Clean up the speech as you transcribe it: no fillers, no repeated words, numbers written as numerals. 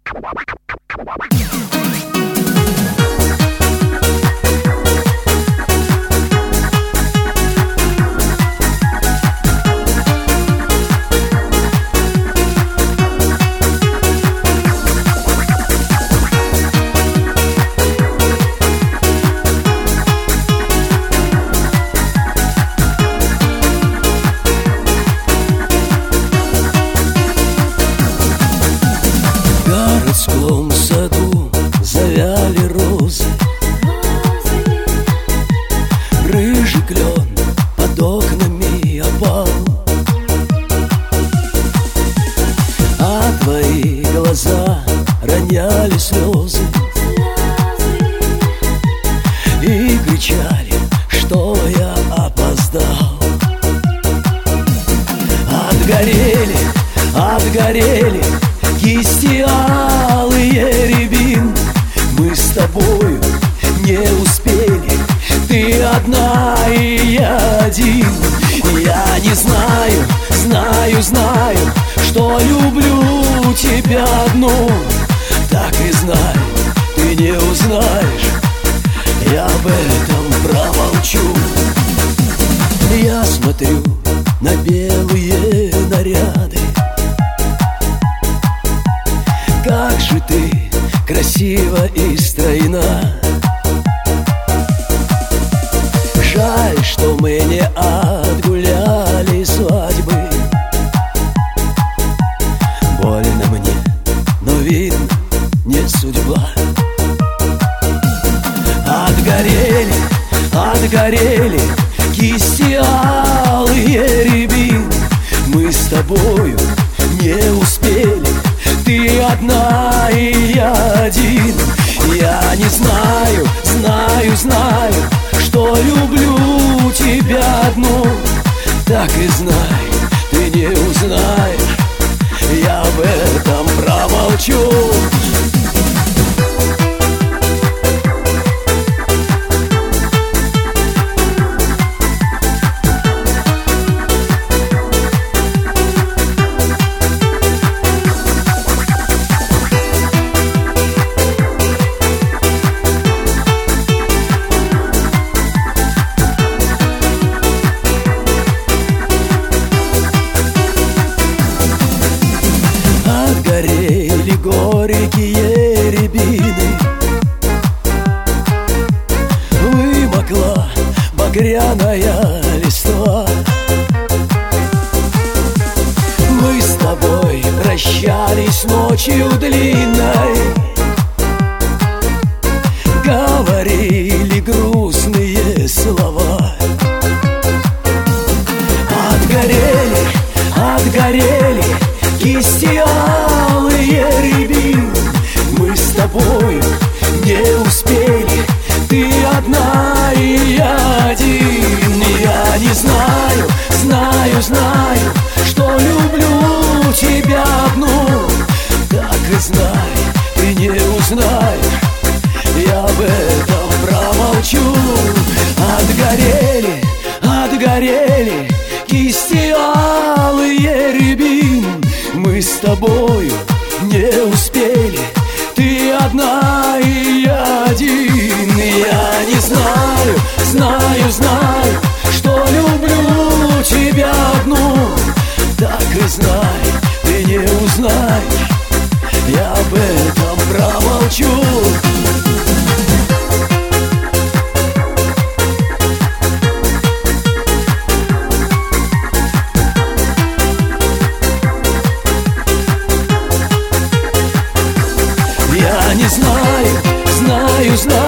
В городском саду завяли розы, рыжий клен под окнами опал, а твои глаза роняли слезы и кричали, что я опоздал. Отгорели кисти алые рябин, мы с тобою не успели, ты одна и я один. Я не знаю, что люблю тебя одну. Так и знай, ты не узнаешь, я об этом промолчу. Я смотрю на белые наряды, как же ты красива и стройна. Жаль, что мы не отгуляли свадьбы. Больно мне, но видно, не судьба. Отгорели кисти алые рябин, мы с тобою не успели, ты одна и я один. Я не знаю, что люблю тебя одну. Так и знай, ты не узнаешь, я об этом промолчу. Горели горькие рябины, вымокла багряная листва. Мы с тобой прощались ночью длинной, говорили грустные слова. Отгорели кисти алые рябин, мы с тобою не успели, ты одна и я один. Я не знаю, что люблю тебя одну. Так и знай, ты не узнаешь, я об этом промолчу. Отгорели кисти алые рябин, мы с тобою не успели, ты одна и я один. Я не знаю, что люблю тебя одну. Так и знай, ты не узнаешь, я об этом промолчу. Я не знаю,